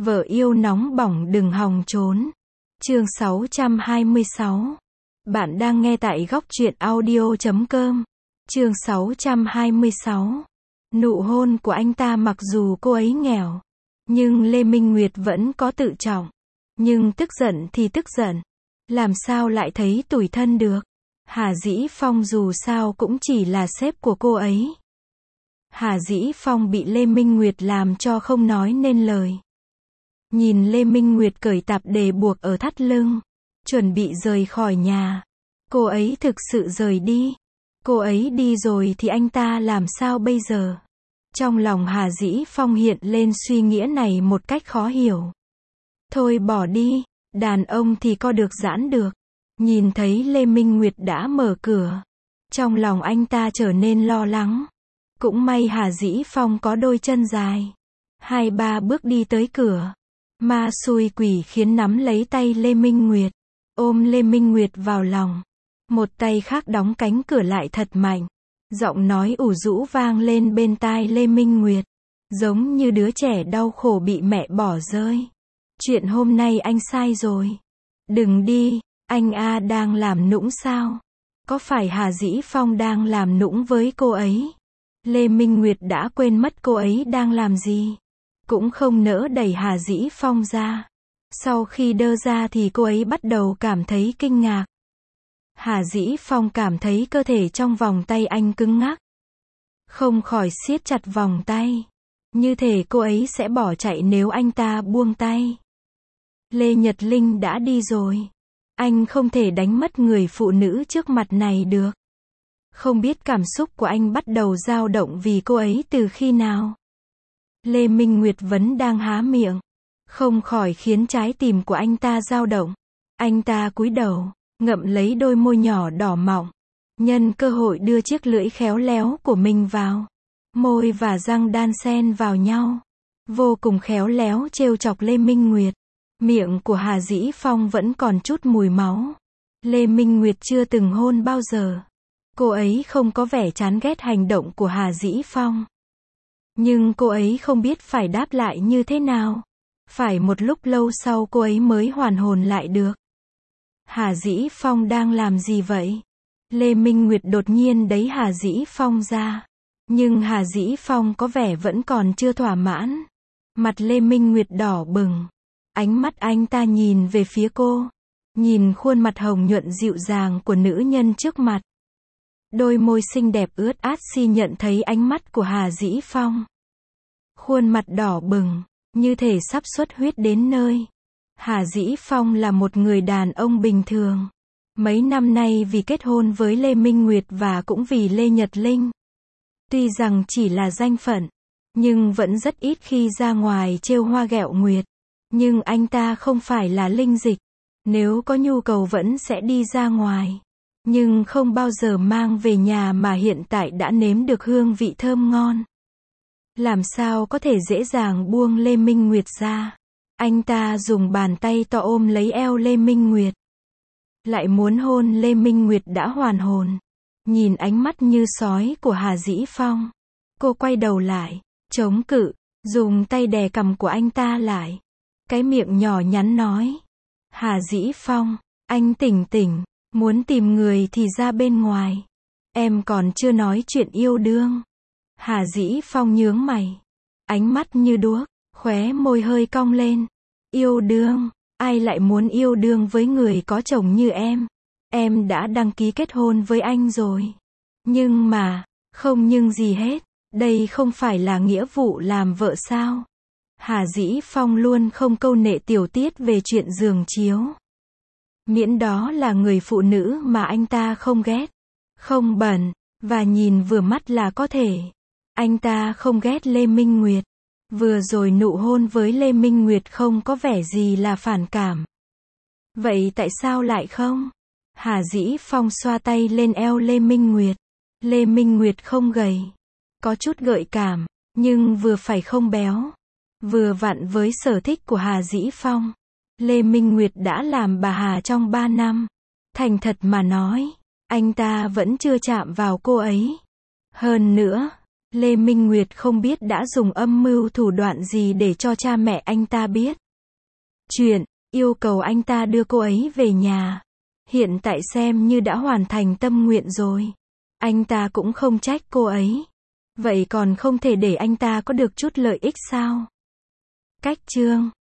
Vợ yêu nóng bỏng đừng hòng trốn. Chương 626. Bạn đang nghe tại góc truyện audio.com. Chương 626. Nụ hôn của anh ta mặc dù cô ấy nghèo, nhưng Lê Minh Nguyệt vẫn có tự trọng. Nhưng tức giận thì tức giận, làm sao lại thấy tủi thân được. Hà Dĩ Phong dù sao cũng chỉ là sếp của cô ấy. Hà Dĩ Phong bị Lê Minh Nguyệt làm cho không nói nên lời. Nhìn Lê Minh Nguyệt cởi tạp dề buộc ở thắt lưng, chuẩn bị rời khỏi nhà. Cô ấy thực sự rời đi. Cô ấy đi rồi thì anh ta làm sao bây giờ? Trong lòng Hà Dĩ Phong hiện lên suy nghĩ này một cách khó hiểu. Thôi bỏ đi, đàn ông thì co được giãn được. Nhìn thấy Lê Minh Nguyệt đã mở cửa, trong lòng anh ta trở nên lo lắng. Cũng may Hà Dĩ Phong có đôi chân dài. 2-3 bước đi tới cửa. Ma xui quỷ khiến nắm lấy tay Lê Minh Nguyệt, ôm Lê Minh Nguyệt vào lòng. Một tay khác đóng cánh cửa lại thật mạnh. Giọng nói ủ rũ vang lên bên tai Lê Minh Nguyệt, giống như đứa trẻ đau khổ bị mẹ bỏ rơi. Chuyện hôm nay anh sai rồi. Đừng đi, anh đang làm nũng sao? Có phải Hà Dĩ Phong đang làm nũng với cô ấy? Lê Minh Nguyệt đã quên mất cô ấy đang làm gì. Cũng không nỡ đẩy Hà Dĩ Phong ra. Sau khi đơ ra thì cô ấy bắt đầu cảm thấy kinh ngạc. Hà Dĩ Phong cảm thấy cơ thể trong vòng tay anh cứng ngắc. Không khỏi siết chặt vòng tay. Như thể cô ấy sẽ bỏ chạy nếu anh ta buông tay. Lê Nhật Linh đã đi rồi. Anh không thể đánh mất người phụ nữ trước mặt này được. Không biết cảm xúc của anh bắt đầu dao động vì cô ấy từ khi nào. Lê Minh Nguyệt vẫn đang há miệng, không khỏi khiến trái tim của anh ta dao động. Anh ta cúi đầu, ngậm lấy đôi môi nhỏ đỏ mọng, nhân cơ hội đưa chiếc lưỡi khéo léo của mình vào. Môi và răng đan xen vào nhau, vô cùng khéo léo trêu chọc Lê Minh Nguyệt. Miệng của Hà Dĩ Phong vẫn còn chút mùi máu. Lê Minh Nguyệt chưa từng hôn bao giờ. Cô ấy không có vẻ chán ghét hành động của Hà Dĩ Phong. Nhưng cô ấy không biết phải đáp lại như thế nào. Phải một lúc lâu sau cô ấy mới hoàn hồn lại được. Hà Dĩ Phong đang làm gì vậy? Lê Minh Nguyệt đột nhiên đẩy Hà Dĩ Phong ra. Nhưng Hà Dĩ Phong có vẻ vẫn còn chưa thỏa mãn. Mặt Lê Minh Nguyệt đỏ bừng. Ánh mắt anh ta nhìn về phía cô. Nhìn khuôn mặt hồng nhuận dịu dàng của nữ nhân trước mặt. Đôi môi xinh đẹp ướt át si nhận thấy ánh mắt của Hà Dĩ Phong. Khuôn mặt đỏ bừng, như thể sắp xuất huyết đến nơi. Hà Dĩ Phong là một người đàn ông bình thường. Mấy năm nay vì kết hôn với Lê Minh Nguyệt và cũng vì Lê Nhật Linh. Tuy rằng chỉ là danh phận, nhưng vẫn rất ít khi ra ngoài trêu hoa ghẹo nguyệt. Nhưng anh ta không phải là linh dịch. Nếu có nhu cầu vẫn sẽ đi ra ngoài. Nhưng không bao giờ mang về nhà mà hiện tại đã nếm được hương vị thơm ngon. Làm sao có thể dễ dàng buông Lê Minh Nguyệt ra. Anh ta dùng bàn tay to ôm lấy eo Lê Minh Nguyệt. Lại muốn hôn Lê Minh Nguyệt đã hoàn hồn. Nhìn ánh mắt như sói của Hà Dĩ Phong. Cô quay đầu lại, chống cự, dùng tay đè cằm của anh ta lại. Cái miệng nhỏ nhắn nói. Hà Dĩ Phong, anh tỉnh tỉnh. Muốn tìm người thì ra bên ngoài. Em còn chưa nói chuyện yêu đương. Hà Dĩ Phong nhướng mày. Ánh mắt như đuốc, khóe môi hơi cong lên. Yêu đương? Ai lại muốn yêu đương với người có chồng như em? Em đã đăng ký kết hôn với anh rồi. Nhưng mà, không nhưng gì hết. Đây không phải là nghĩa vụ làm vợ sao? Hà Dĩ Phong luôn không câu nệ tiểu tiết về chuyện giường chiếu. Miễn đó là người phụ nữ mà anh ta không ghét, không bẩn, và nhìn vừa mắt là có thể. Anh ta không ghét Lê Minh Nguyệt. Vừa rồi nụ hôn với Lê Minh Nguyệt không có vẻ gì là phản cảm. Vậy tại sao lại không? Hà Dĩ Phong xoa tay lên eo Lê Minh Nguyệt. Lê Minh Nguyệt không gầy, có chút gợi cảm, nhưng vừa phải không béo. Vừa vặn với sở thích của Hà Dĩ Phong. Lê Minh Nguyệt đã làm bà Hà trong 3 năm. Thành thật mà nói, anh ta vẫn chưa chạm vào cô ấy. Hơn nữa, Lê Minh Nguyệt không biết đã dùng âm mưu thủ đoạn gì để cho cha mẹ anh ta biết chuyện, yêu cầu anh ta đưa cô ấy về nhà. Hiện tại xem như đã hoàn thành tâm nguyện rồi. Anh ta cũng không trách cô ấy. Vậy còn không thể để anh ta có được chút lợi ích sao? Cách chương